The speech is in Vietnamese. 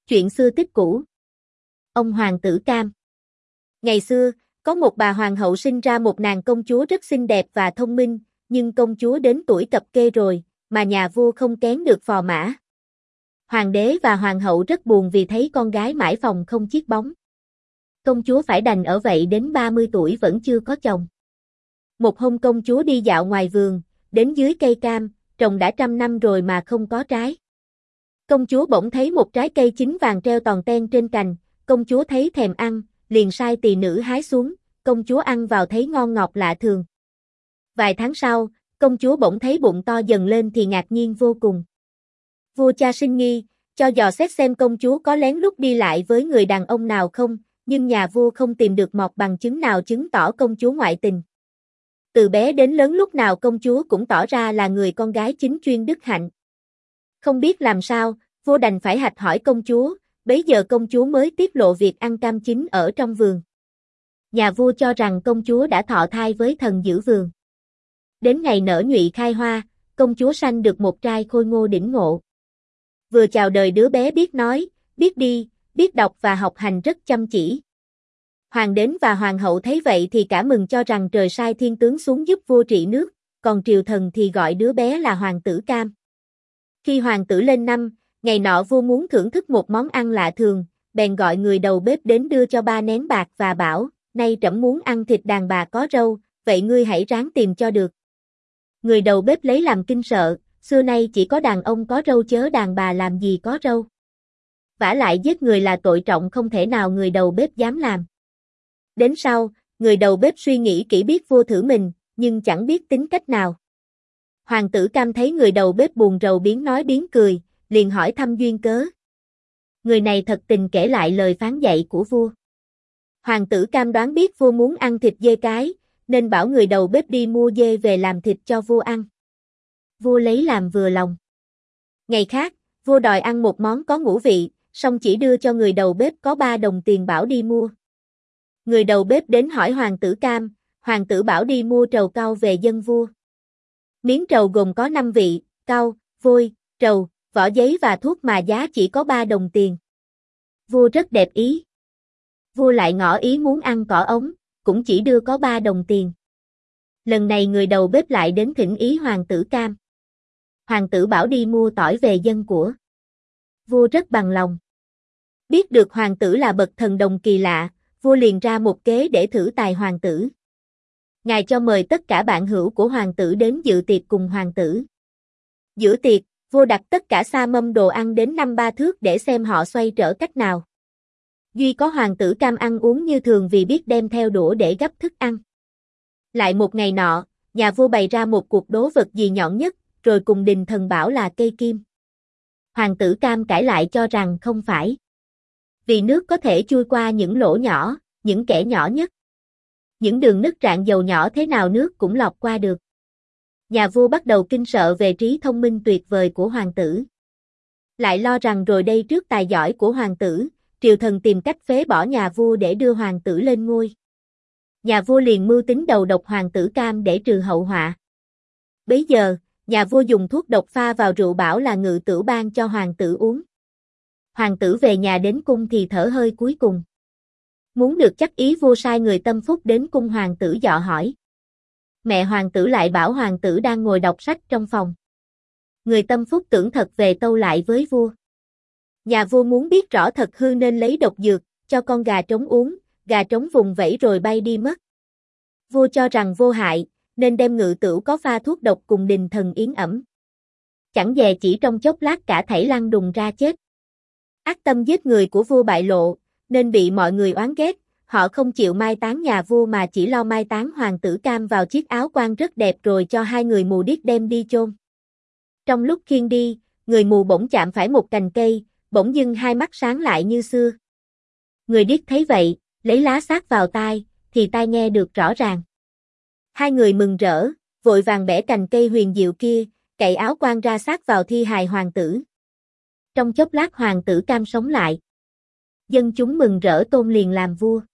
Chuyện xưa tích cũ. Ông Hoàng tử Cam. Ngày xưa, có một bà hoàng hậu sinh ra một nàng công chúa rất xinh đẹp và thông minh, nhưng công chúa đến tuổi cập kê rồi, mà nhà vua không kén được phò mã. Hoàng đế và hoàng hậu rất buồn vì thấy con gái mãi phòng không chiếc bóng. Công chúa phải đành ở vậy đến 30 tuổi vẫn chưa có chồng. Một hôm công chúa đi dạo ngoài vườn, đến dưới cây cam, trồng đã 100 năm rồi mà không có trái. Công chúa bỗng thấy một trái cây chín vàng treo tòn ten trên cành, công chúa thấy thèm ăn, liền sai tỳ nữ hái xuống, công chúa ăn vào thấy ngon ngọt lạ thường. Vài tháng sau, công chúa bỗng thấy bụng to dần lên thì ngạc nhiên vô cùng. Vua cha sinh nghi, cho dò xét xem công chúa có lén lút đi lại với người đàn ông nào không, nhưng nhà vua không tìm được một bằng chứng nào chứng tỏ công chúa ngoại tình. Từ bé đến lớn lúc nào công chúa cũng tỏ ra là người con gái chính chuyên đức hạnh. Không biết làm sao, vua đành phải hạch hỏi công chúa, bấy giờ công chúa mới tiết lộ việc ăn cam chín ở trong vườn. Nhà vua cho rằng công chúa đã thọ thai với thần giữ vườn. Đến ngày nở nhụy khai hoa, công chúa sanh được một trai khôi ngô đỉnh ngộ. Vừa chào đời đứa bé biết nói, biết đi, biết đọc và học hành rất chăm chỉ. Hoàng đến và hoàng hậu thấy vậy thì cả mừng cho rằng trời sai thiên tướng xuống giúp vua trị nước, còn triều thần thì gọi đứa bé là hoàng tử Cam. Khi hoàng tử lên năm, ngày nọ vua muốn thưởng thức một món ăn lạ thường, bèn gọi người đầu bếp đến đưa cho 3 nén bạc và bảo, nay trẫm muốn ăn thịt đàn bà có râu, vậy ngươi hãy ráng tìm cho được. Người đầu bếp lấy làm kinh sợ, xưa nay chỉ có đàn ông có râu chớ đàn bà làm gì có râu. Vả lại giết người là tội trọng không thể nào người đầu bếp dám làm. Đến sau, người đầu bếp suy nghĩ kỹ biết vua thử mình, nhưng chẳng biết tính cách nào. Hoàng tử Cam thấy người đầu bếp buồn rầu biến nói biến cười, liền hỏi thăm duyên cớ. Người này thật tình kể lại lời phán dạy của vua. Hoàng tử Cam đoán biết vua muốn ăn thịt dê cái, nên bảo người đầu bếp đi mua dê về làm thịt cho vua ăn. Vua lấy làm vừa lòng. Ngày khác, vua đòi ăn một món có ngũ vị, song chỉ đưa cho người đầu bếp có 3 đồng tiền bảo đi mua. Người đầu bếp đến hỏi hoàng tử Cam, hoàng tử bảo đi mua trầu cau về dâng vua. Miếng trầu gồm có 5 vị, cau, vôi, trầu, vỏ giấy và thuốc mà giá chỉ có 3 đồng tiền. Vua rất đẹp ý. Vua lại ngỏ ý muốn ăn cỏ ống, cũng chỉ đưa có 3 đồng tiền. Lần này người đầu bếp lại đến thỉnh ý hoàng tử Cam. Hoàng tử bảo đi mua tỏi về dâng của. Vua rất bằng lòng. Biết được hoàng tử là bậc thần đồng kỳ lạ, vua liền ra một kế để thử tài hoàng tử. Ngài cho mời tất cả bạn hữu của hoàng tử đến dự tiệc cùng hoàng tử. Giữa tiệc, vua đặt tất cả sa mâm đồ ăn đến 5-3 thước để xem họ xoay trở cách nào. Duy có hoàng tử Cam ăn uống như thường vì biết đem theo đũa để gắp thức ăn. Lại một ngày nọ, nhà vua bày ra một cuộc đố vật gì nhọn nhất, rồi cùng đình thần bảo là cây kim. Hoàng tử Cam cãi lại cho rằng không phải. Vì nước có thể chui qua những lỗ nhỏ, những kẽ nhỏ nhất. Những đường nứt rạn dầu nhỏ thế nào nước cũng lọt qua được. Nhà vua bắt đầu kinh sợ về trí thông minh tuyệt vời của hoàng tử. Lại lo rằng rồi đây trước tài giỏi của hoàng tử, triều thần tìm cách phế bỏ nhà vua để đưa hoàng tử lên ngôi. Nhà vua liền mưu tính đầu độc hoàng tử Cam để trừ hậu họa. Bấy giờ, nhà vua dùng thuốc độc pha vào rượu bảo là ngự tửu ban cho hoàng tử uống. Hoàng tử về nhà đến cung thì thở hơi cuối cùng. Muốn được chắc ý vua sai người tâm phúc đến cung hoàng tử dọ hỏi. Mẹ hoàng tử lại bảo hoàng tử đang ngồi đọc sách trong phòng. Người tâm phúc tưởng thật về tâu lại với vua. Nhà vua muốn biết rõ thật hư nên lấy độc dược, cho con gà trống uống, gà trống vùng vẫy rồi bay đi mất. Vua cho rằng vô hại, nên đem ngự tửu có pha thuốc độc cùng đình thần yến ẩm. Chẳng dè chỉ trong chốc lát cả thảy lăn đùng ra chết. Ác tâm giết người của vua bại lộ, nên bị mọi người oán ghét, họ không chịu mai táng nhà vua mà chỉ lo mai táng hoàng tử Cam vào chiếc áo quan rất đẹp rồi cho 2 người mù điếc đem đi chôn. Trong lúc khiêng đi, người mù bỗng chạm phải một cành cây, bỗng dưng 2 mắt sáng lại như xưa. Người điếc thấy vậy, lấy lá sát vào tai, thì tai nghe được rõ ràng. 2 người mừng rỡ, vội vàng bẻ cành cây huyền diệu kia, cậy áo quan ra sát vào thi hài hoàng tử. Trong chốc lát hoàng tử Cam sống lại. Dân chúng mừng rỡ tôn liền làm vua.